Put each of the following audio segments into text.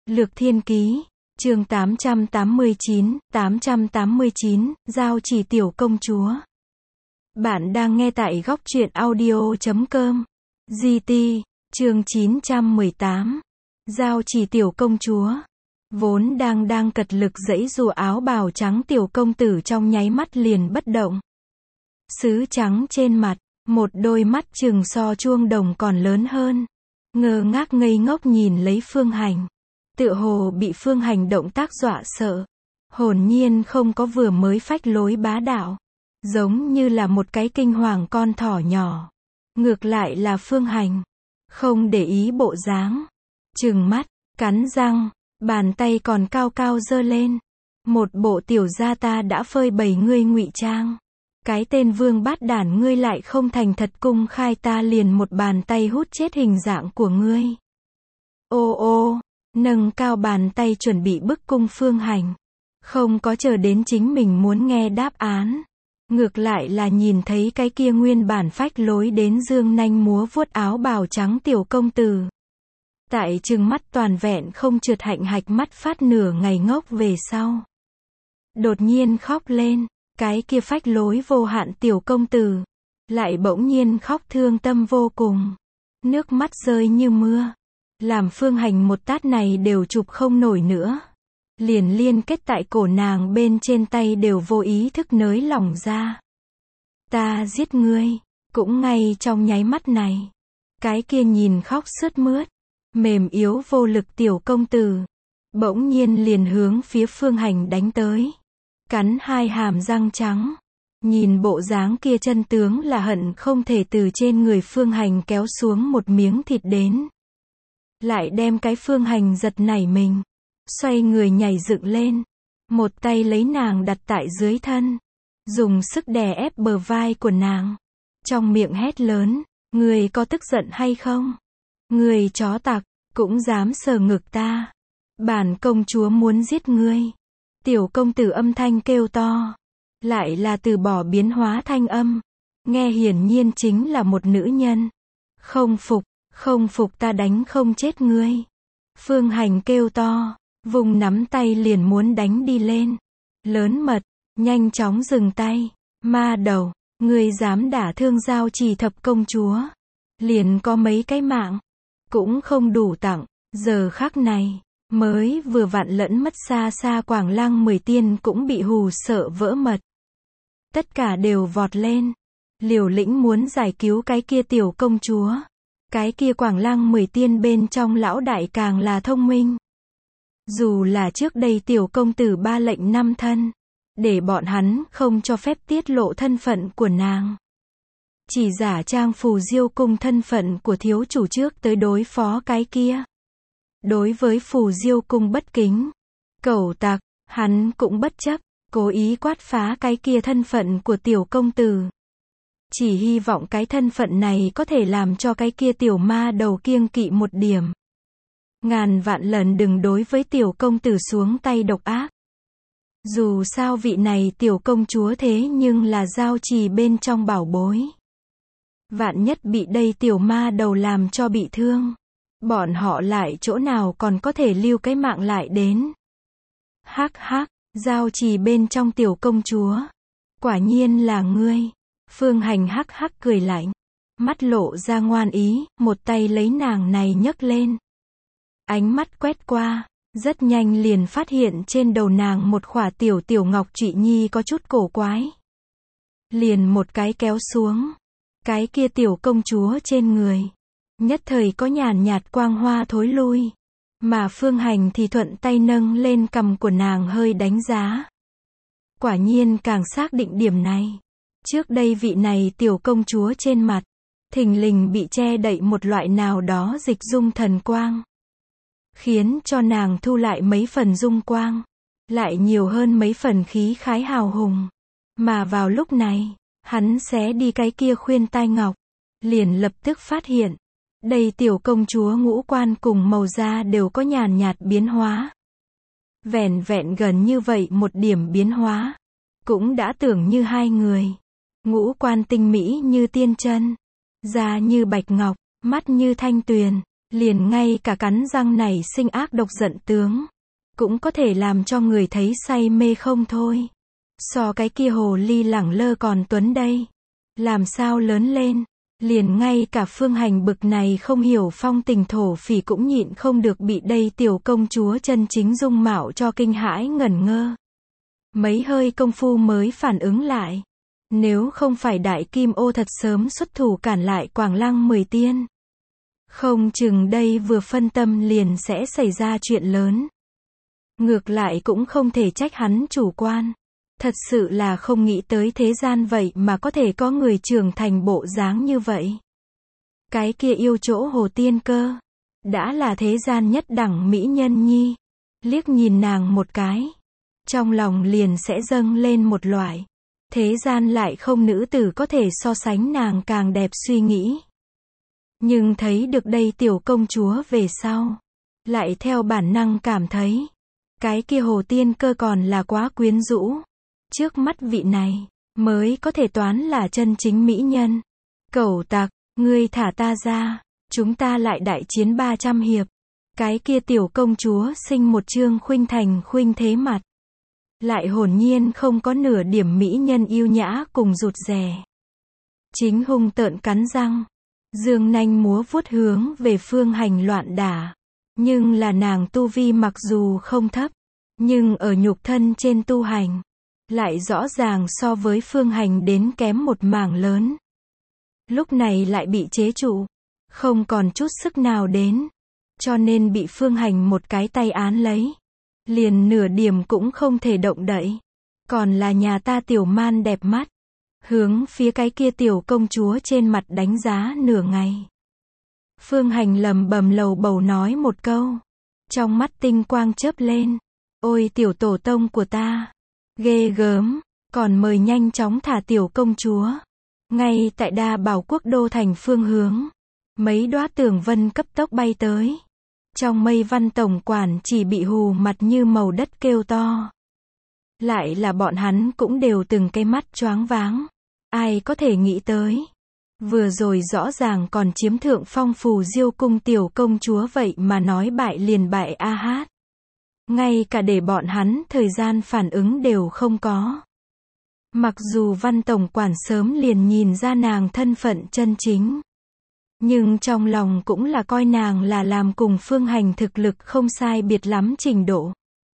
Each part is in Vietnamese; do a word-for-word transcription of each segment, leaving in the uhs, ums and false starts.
Lược Thiên Ký, chương tám trăm tám mươi chín, tám trăm tám mươi chín, Giao Chỉ Tiểu Công Chúa. Bạn đang nghe tại góc truyện audio chấm com. giê tê, chương chín trăm mười tám. Giao Chỉ Tiểu Công Chúa. Vốn đang đang cật lực giãy giụa áo bào trắng tiểu công tử trong nháy mắt liền bất động. Sứ trắng trên mặt, một đôi mắt chừng so chuông đồng còn lớn hơn. Ngơ ngác ngây ngốc nhìn lấy Phương Hành. Tựa hồ bị Phương Hành động tác dọa sợ. Hồn nhiên không có vừa mới phách lối bá đạo. Giống như là một cái kinh hoàng con thỏ nhỏ. Ngược lại là Phương Hành. Không để ý bộ dáng. Trừng mắt, cắn răng, bàn tay còn cao cao giơ lên. Một bộ tiểu gia ta đã phơi bày ngươi ngụy trang. Cái tên vương bát đản ngươi lại không thành thật cung khai ta liền một bàn tay hút chết hình dạng của ngươi. Ô ô, nâng cao bàn tay chuẩn bị bức cung Phương Hành. Không có chờ đến chính mình muốn nghe đáp án. Ngược lại là nhìn thấy cái kia nguyên bản phách lối đến dương nanh múa vuốt áo bào trắng tiểu công tử. Tại trừng mắt toàn vẹn không trượt hạnh hạch mắt phát nửa ngày ngốc về sau. Đột nhiên khóc lên. Cái kia phách lối vô hạn tiểu công tử. Lại bỗng nhiên khóc thương tâm vô cùng. Nước mắt rơi như mưa. Làm Phương Hành một tát này đều chụp không nổi nữa. Liền liên kết tại cổ nàng bên trên tay đều vô ý thức nới lỏng ra. Ta giết ngươi. Cũng ngay trong nháy mắt này. Cái kia nhìn khóc sướt mướt. Mềm yếu vô lực tiểu công tử. Bỗng nhiên liền hướng phía Phương Hành đánh tới. Cắn hai hàm răng trắng. Nhìn bộ dáng kia chân tướng là hận không thể từ trên người Phương Hành kéo xuống một miếng thịt đến. Lại đem cái Phương Hành giật nảy mình. Xoay người nhảy dựng lên. Một tay lấy nàng đặt tại dưới thân. Dùng sức đè ép bờ vai của nàng. Trong miệng hét lớn. Ngươi có tức giận hay không? Ngươi chó tặc, cũng dám sờ ngực ta. Bản công chúa muốn giết ngươi. Tiểu công tử âm thanh kêu to. Lại là từ bỏ biến hóa thanh âm. Nghe hiển nhiên chính là một nữ nhân. Không phục, không phục ta đánh không chết ngươi. Phương Hành kêu to. Vùng nắm tay liền muốn đánh đi lên. Lớn mật, nhanh chóng dừng tay. Ma đầu, ngươi dám đả thương Giao Chỉ thập công chúa. Liền có mấy cái mạng. Cũng không đủ tặng. Giờ khắc này. Mới vừa vặn lẫn mất xa xa Quảng Lăng mười tiên cũng bị hù sợ vỡ mật. Tất cả đều vọt lên. Liều lĩnh muốn giải cứu cái kia tiểu công chúa. Cái kia Quảng Lăng mười tiên bên trong lão đại càng là thông minh. Dù là trước đây tiểu công tử ba lệnh năm thân. Để bọn hắn không cho phép tiết lộ thân phận của nàng. Chỉ giả trang Phù Diêu cung thân phận của thiếu chủ trước tới đối phó cái kia. Đối với Phù Diêu cung bất kính, cẩu tặc, hắn cũng bất chấp, cố ý quát phá cái kia thân phận của tiểu công tử. Chỉ hy vọng cái thân phận này có thể làm cho cái kia tiểu ma đầu kiêng kỵ một điểm. Ngàn vạn lần đừng đối với tiểu công tử xuống tay độc ác. Dù sao vị này tiểu công chúa thế nhưng là Giao Trì bên trong bảo bối. Vạn nhất bị đây tiểu ma đầu làm cho bị thương. Bọn họ lại chỗ nào còn có thể lưu cái mạng lại đến. Hắc hắc, Giao Trì bên trong tiểu công chúa. Quả nhiên là ngươi. Phương Hành hắc hắc cười lạnh. Mắt lộ ra ngoan ý, một tay lấy nàng này nhấc lên. Ánh mắt quét qua, rất nhanh liền phát hiện trên đầu nàng một khỏa tiểu tiểu ngọc trụy nhi có chút cổ quái. Liền một cái kéo xuống. Cái kia tiểu công chúa trên người. Nhất thời có nhàn nhạt quang hoa thối lui. Mà Phương Hành thì thuận tay nâng lên cằm của nàng hơi đánh giá. Quả nhiên càng xác định điểm này. Trước đây vị này tiểu công chúa trên mặt. Thình lình bị che đậy một loại nào đó dịch dung thần quang. Khiến cho nàng thu lại mấy phần dung quang. Lại nhiều hơn mấy phần khí khái hào hùng. Mà vào lúc này, hắn xé đi cái kia khuyên tai ngọc. Liền lập tức phát hiện. Đây tiểu công chúa ngũ quan cùng màu da đều có nhàn nhạt biến hóa. Vẻn vẹn gần như vậy một điểm biến hóa. Cũng đã tưởng như hai người. Ngũ quan tinh mỹ như tiên chân. Da như bạch ngọc, mắt như thanh tuyền. liền ngay cả cắn răng này sinh ác độc giận tướng, cũng có thể làm cho người thấy say mê không thôi. So cái kia hồ ly lẳng lơ còn tuấn đây. Làm sao lớn lên, liền ngay cả Phương Hành bực này không hiểu phong tình thổ phỉ cũng nhịn không được bị đây tiểu công chúa chân chính dung mạo cho kinh hãi ngẩn ngơ. Mấy hơi công phu mới phản ứng lại. Nếu không phải đại kim ô thật sớm xuất thủ cản lại Quảng Lăng mười tiên, không chừng đây vừa phân tâm liền sẽ xảy ra chuyện lớn. Ngược lại cũng không thể trách hắn chủ quan. Thật sự là không nghĩ tới thế gian vậy mà có thể có người trưởng thành bộ dáng như vậy. Cái kia yêu chỗ hồ tiên cơ, đã là thế gian nhất đẳng mỹ nhân nhi. Liếc nhìn nàng một cái, trong lòng liền sẽ dâng lên một loại, thế gian lại không nữ tử có thể so sánh nàng càng đẹp suy nghĩ. Nhưng thấy được đây tiểu công chúa về sau, lại theo bản năng cảm thấy, cái kia hồ tiên cơ còn là quá quyến rũ. Trước mắt vị này, mới có thể toán là chân chính mỹ nhân. Cẩu tặc, ngươi thả ta ra, chúng ta lại đại chiến ba trăm hiệp. Cái kia tiểu công chúa sinh một trương khuynh thành khuynh thế mặt. Lại hồn nhiên không có nửa điểm mỹ nhân yêu nhã cùng rụt rè. Chính hung tợn cắn răng, dương nanh múa vuốt hướng về Phương Hành loạn đả. Nhưng là nàng tu vi mặc dù không thấp, nhưng ở nhục thân trên tu hành, lại rõ ràng so với Phương Hành đến kém một mảng lớn. Lúc này lại bị chế trụ, không còn chút sức nào đến, cho nên bị Phương Hành một cái tay án lấy, liền nửa điểm cũng không thể động đậy. Còn là nhà ta tiểu man đẹp mắt, hướng phía cái kia tiểu công chúa trên mặt đánh giá nửa ngày. Phương Hành lầm bầm lầu bầu nói một câu, trong mắt tinh quang chớp lên, ôi tiểu tổ tông của ta, ghê gớm, còn mời nhanh chóng thả tiểu công chúa. Ngay tại Đa Bảo quốc đô thành phương hướng, mấy đóa tường vân cấp tốc bay tới. Trong mây Văn tổng quản chỉ bị hù mặt như màu đất kêu to. Lại là bọn hắn cũng đều từng cái mắt choáng váng. Ai có thể nghĩ tới, vừa rồi rõ ràng còn chiếm thượng phong Phù Diêu cung tiểu công chúa vậy mà nói bại liền bại a hát. Ngay cả để bọn hắn thời gian phản ứng đều không có. Mặc dù Văn tổng quản sớm liền nhìn ra nàng thân phận chân chính, nhưng trong lòng cũng là coi nàng là làm cùng Phương Hành thực lực không sai biệt lắm trình độ.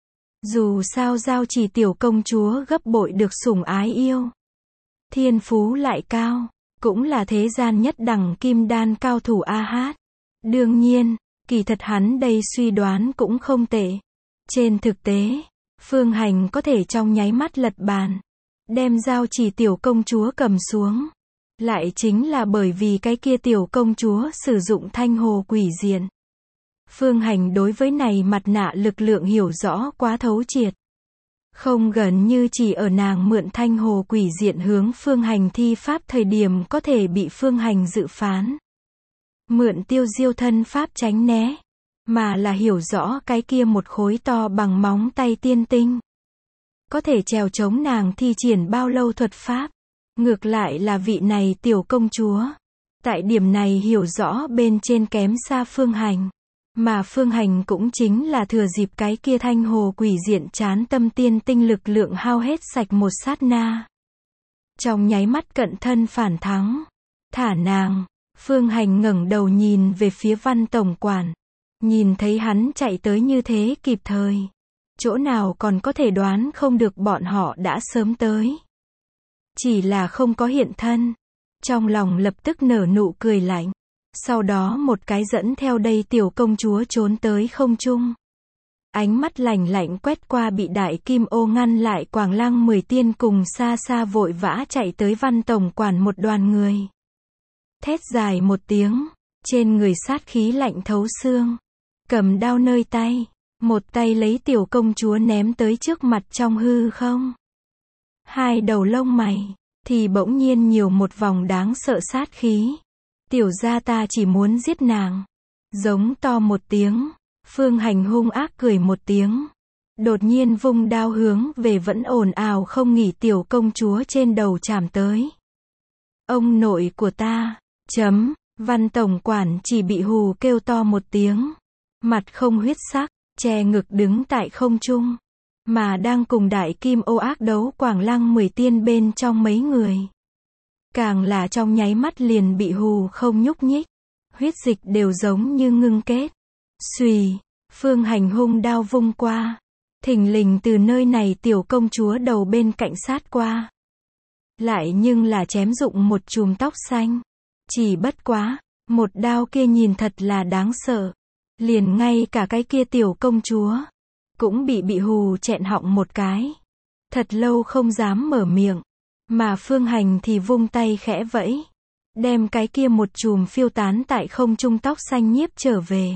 Dù sao giao chỉ tiểu công chúa gấp bội được sủng ái yêu, thiên phú lại cao, cũng là thế gian nhất đẳng kim đan cao thủ a hát. Đương nhiên, kỳ thật hắn đây suy đoán cũng không tệ. Trên thực tế, Phương Hành có thể trong nháy mắt lật bàn, đem giao chỉ tiểu công chúa cầm xuống, lại chính là bởi vì cái kia tiểu công chúa sử dụng thanh hồ quỷ diện. Phương Hành đối với này mặt nạ lực lượng hiểu rõ quá thấu triệt. Không gần như chỉ ở nàng mượn thanh hồ quỷ diện hướng Phương Hành thi pháp thời điểm có thể bị Phương Hành dự phán. Mượn tiêu diêu thân pháp tránh né, mà là hiểu rõ cái kia một khối to bằng móng tay tiên tinh. Có thể trèo chống nàng thi triển bao lâu thuật pháp. Ngược lại là vị này tiểu công chúa, tại điểm này hiểu rõ bên trên kém xa Phương Hành. Mà Phương Hành cũng chính là thừa dịp cái kia thanh hồ quỷ diện chán tâm tiên tinh lực lượng hao hết sạch một sát na. Trong nháy mắt cận thân phản thắng. Thả nàng, Phương Hành ngẩng đầu nhìn về phía Văn tổng quản. Nhìn thấy hắn chạy tới như thế kịp thời. Chỗ nào còn có thể đoán không được bọn họ đã sớm tới. Chỉ là không có hiện thân. Trong lòng lập tức nở nụ cười lạnh. Sau đó một cái dẫn theo đây tiểu công chúa trốn tới không trung. Ánh mắt lạnh lạnh quét qua bị đại kim ô ngăn lại Quảng Lăng mười tiên cùng xa xa vội vã chạy tới Văn tổng quản một đoàn người. Thét dài một tiếng, trên người sát khí lạnh thấu xương. Cầm đao nơi tay, một tay lấy tiểu công chúa ném tới trước mặt trong hư không. Hai đầu lông mày, thì bỗng nhiên nhiều một vòng đáng sợ sát khí. Tiểu gia ta chỉ muốn giết nàng. Giống to một tiếng, Phương Hành hung ác cười một tiếng. Đột nhiên vung đao hướng về vẫn ồn ào không nghỉ tiểu công chúa trên đầu chạm tới. Ông nội của ta, chấm, Văn tổng quản chỉ bị hù kêu to một tiếng, mặt không huyết sắc, che ngực đứng tại không trung, mà đang cùng đại kim ô ác đấu Quảng Lăng mười tiên bên trong mấy người. Càng là trong nháy mắt liền bị hù không nhúc nhích, huyết dịch đều giống như ngưng kết. Xùy, Phương Hành hung đao vung qua, thình lình từ nơi này tiểu công chúa đầu bên cạnh sát qua. Lại nhưng là chém rụng một chùm tóc xanh. Chỉ bất quá, một đao kia nhìn thật là đáng sợ. Liền ngay cả cái kia tiểu công chúa cũng bị bị hù chẹn họng một cái. Thật lâu không dám mở miệng. Mà Phương Hành thì vung tay khẽ vẫy, đem cái kia một chùm phiêu tán tại không trung tóc xanh nhiếp trở về.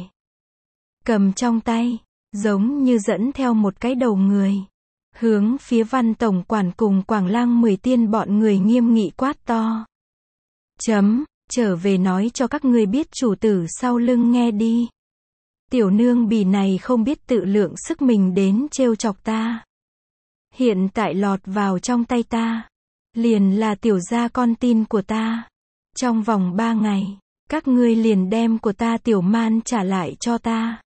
Cầm trong tay, giống như dẫn theo một cái đầu người. Hướng phía Văn tổng quản cùng Quảng Lăng mười tiên bọn người nghiêm nghị quát to. Chấm, trở về nói cho các ngươi biết chủ tử sau lưng nghe đi. Tiểu nương bỉ này không biết tự lượng sức mình đến trêu chọc ta. Hiện tại lọt vào trong tay ta, liền là tiểu gia con tin của ta. Trong vòng ba ngày, các ngươi liền đem của ta tiểu man trả lại cho ta.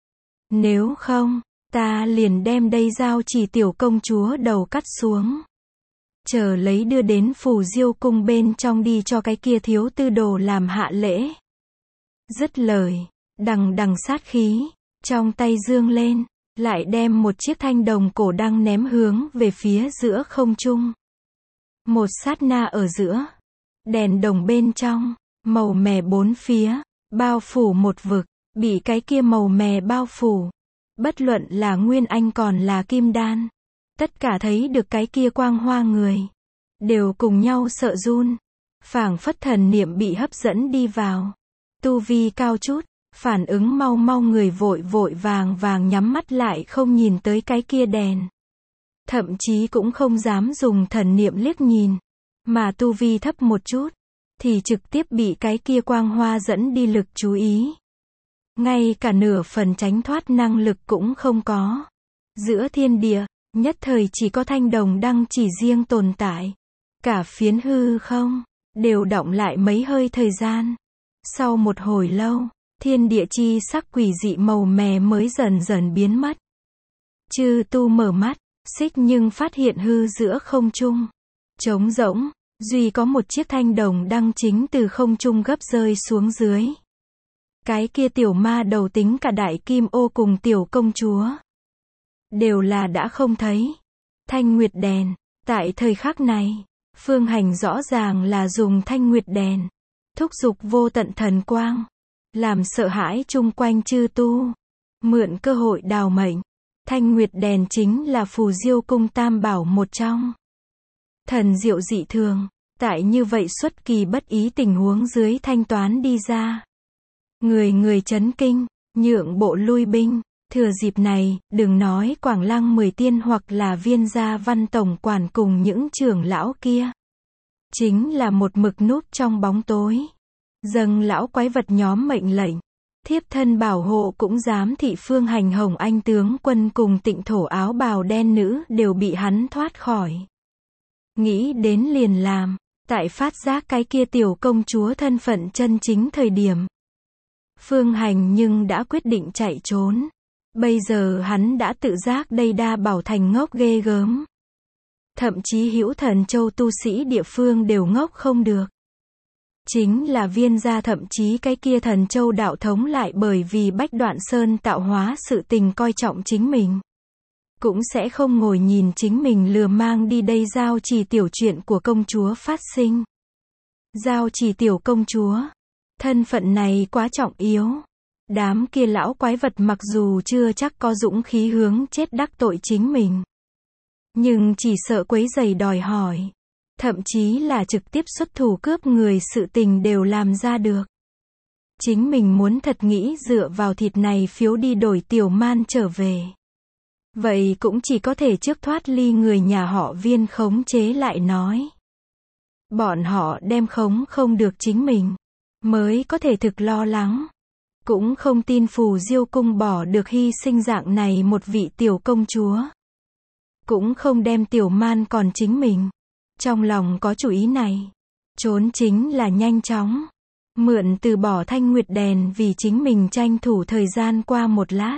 Nếu không, ta liền đem đây giao chỉ tiểu công chúa đầu cắt xuống. Chờ lấy đưa đến Phù Diêu cung bên trong đi cho cái kia thiếu tư đồ làm hạ lễ. Dứt lời, đằng đằng sát khí, trong tay dương lên, lại đem một chiếc thanh đồng cổ đăng ném hướng về phía giữa không trung. Một sát na ở giữa, đèn đồng bên trong, màu mè bốn phía, bao phủ một vực, bị cái kia màu mè bao phủ. Bất luận là Nguyên Anh còn là Kim Đan, tất cả thấy được cái kia quang hoa người, đều cùng nhau sợ run, phảng phất thần niệm bị hấp dẫn đi vào. Tu vi cao chút, phản ứng mau mau người vội vội vàng vàng nhắm mắt lại không nhìn tới cái kia đèn. Thậm chí cũng không dám dùng thần niệm liếc nhìn, mà tu vi thấp một chút, thì trực tiếp bị cái kia quang hoa dẫn đi lực chú ý. Ngay cả nửa phần tránh thoát năng lực cũng không có. Giữa thiên địa, nhất thời chỉ có thanh đồng đăng chỉ riêng tồn tại. Cả phiến hư không, đều đọng lại mấy hơi thời gian. Sau một hồi lâu, thiên địa chi sắc quỷ dị màu mè mới dần dần biến mất. Chư tu mở mắt, xích nhưng phát hiện hư giữa không trung. Trống rỗng, duy có một chiếc thanh đồng đăng chính từ không trung gấp rơi xuống dưới. Cái kia tiểu ma đầu tính cả đại kim ô cùng tiểu công chúa, đều là đã không thấy. Thanh nguyệt đèn, tại thời khắc này, Phương Hành rõ ràng là dùng thanh nguyệt đèn, thúc giục vô tận thần quang, làm sợ hãi chung quanh chư tu, mượn cơ hội đào mệnh. Thanh nguyệt đèn chính là Phù Diêu cung tam bảo một trong. Thần diệu dị thường, tại như vậy xuất kỳ bất ý tình huống dưới thanh toán đi ra. Người người chấn kinh, nhượng bộ lui binh. Thừa dịp này, đừng nói Quảng Lăng mười tiên hoặc là Viên gia Văn tổng quản cùng những trưởng lão kia. Chính là một mực núp trong bóng tối. Dâng lão quái vật nhóm mệnh lệnh. Thiếp thân bảo hộ cũng dám thị Phương Hành Hồng Anh tướng quân cùng Tịnh thổ áo bào đen nữ đều bị hắn thoát khỏi. Nghĩ đến liền làm, tại phát giác cái kia tiểu công chúa thân phận chân chính thời điểm. Phương Hành nhưng đã quyết định chạy trốn. Bây giờ hắn đã tự giác đây đa bảo thành ngốc ghê gớm. Thậm chí Hữu Thần Châu tu sĩ địa phương đều ngốc không được. Chính là Viên gia thậm chí cái kia Thần Châu đạo thống lại bởi vì Bách Đoạn Sơn tạo hóa sự tình coi trọng chính mình. Cũng sẽ không ngồi nhìn chính mình lừa mang đi đây giao trì tiểu chuyện của công chúa phát sinh. Giao trì tiểu công chúa. Thân phận này quá trọng yếu. Đám kia lão quái vật mặc dù chưa chắc có dũng khí hướng chết đắc tội chính mình. Nhưng chỉ sợ quấy rầy đòi hỏi. Thậm chí là trực tiếp xuất thủ cướp người sự tình đều làm ra được. Chính mình muốn thật nghĩ dựa vào thịt này phiếu đi đổi tiểu man trở về. Vậy cũng chỉ có thể trước thoát ly người nhà họ Viên khống chế lại nói. Bọn họ đem khống không được chính mình, mới có thể thực lo lắng. Cũng không tin Phù Diêu cung bỏ được hy sinh dạng này một vị tiểu công chúa. Cũng không đem tiểu man còn chính mình. Trong lòng có chủ ý này. Trốn chính là nhanh chóng. Mượn từ bỏ Thanh Nguyệt đèn vì chính mình tranh thủ thời gian qua một lát.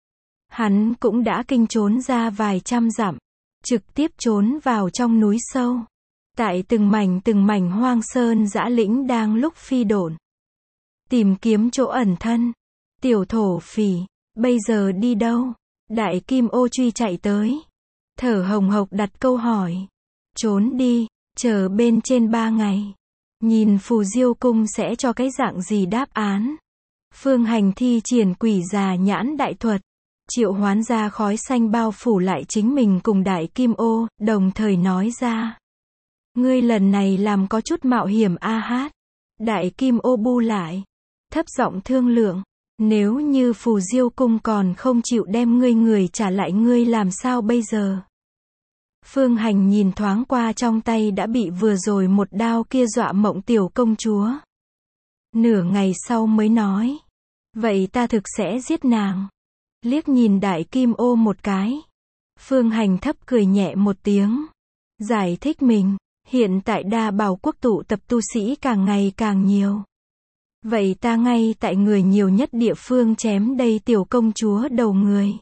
Hắn cũng đã kinh trốn ra vài trăm dặm, trực tiếp trốn vào trong núi sâu. Tại từng mảnh từng mảnh hoang sơn dã lĩnh đang lúc phi độn, tìm kiếm chỗ ẩn thân. Tiểu thổ phỉ, bây giờ đi đâu? Đại kim ô truy chạy tới, thở hồng hộc đặt câu hỏi. Trốn đi, chờ bên trên ba ngày. Nhìn Phù Diêu cung sẽ cho cái dạng gì đáp án. Phương Hành thi triển quỷ già nhãn đại thuật, triệu hoán ra khói xanh bao phủ lại chính mình cùng đại kim ô, đồng thời nói ra. Ngươi lần này làm có chút mạo hiểm a hát. Đại kim ô bu lại, thấp giọng thương lượng. Nếu như Phù Diêu cung còn không chịu đem ngươi người trả lại ngươi làm sao bây giờ? Phương Hành nhìn thoáng qua trong tay đã bị vừa rồi một đao kia dọa mộng tiểu công chúa. Nửa ngày sau mới nói. Vậy ta thực sẽ giết nàng. Liếc nhìn đại kim ô một cái. Phương Hành thấp cười nhẹ một tiếng. Giải thích mình. Hiện tại Đa Bảo quốc tụ tập tu sĩ càng ngày càng nhiều. Vậy ta ngay tại người nhiều nhất địa phương chém đây tiểu công chúa đầu người.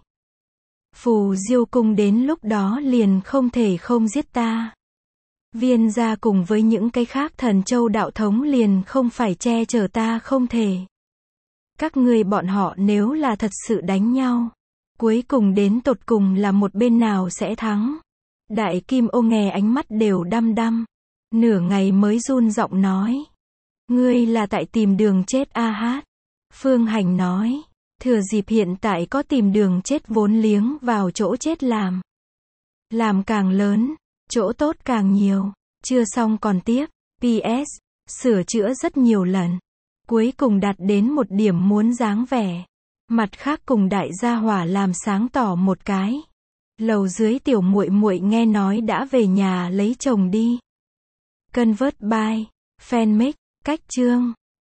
Phù Diêu cung đến lúc đó liền không thể không giết ta. Viên gia cùng với những cái khác thần châu đạo thống liền không phải che chở ta không thể. Các ngươi bọn họ nếu là thật sự đánh nhau, cuối cùng đến tột cùng là một bên nào sẽ thắng. Đại kim ô nghe ánh mắt đều đăm đăm, nửa ngày mới run giọng nói. Ngươi là tại tìm đường chết a hát. Phương Hành nói. Thừa dịp hiện tại có tìm đường chết vốn liếng vào chỗ chết làm. Làm càng lớn, chỗ tốt càng nhiều. Chưa xong còn tiếp. pê ét. Sửa chữa rất nhiều lần. Cuối cùng đạt đến một điểm muốn dáng vẻ. Mặt khác cùng đại gia hỏa làm sáng tỏ một cái. Lầu dưới tiểu muội muội nghe nói đã về nhà lấy chồng đi. Convert by Fanmix. Cách chương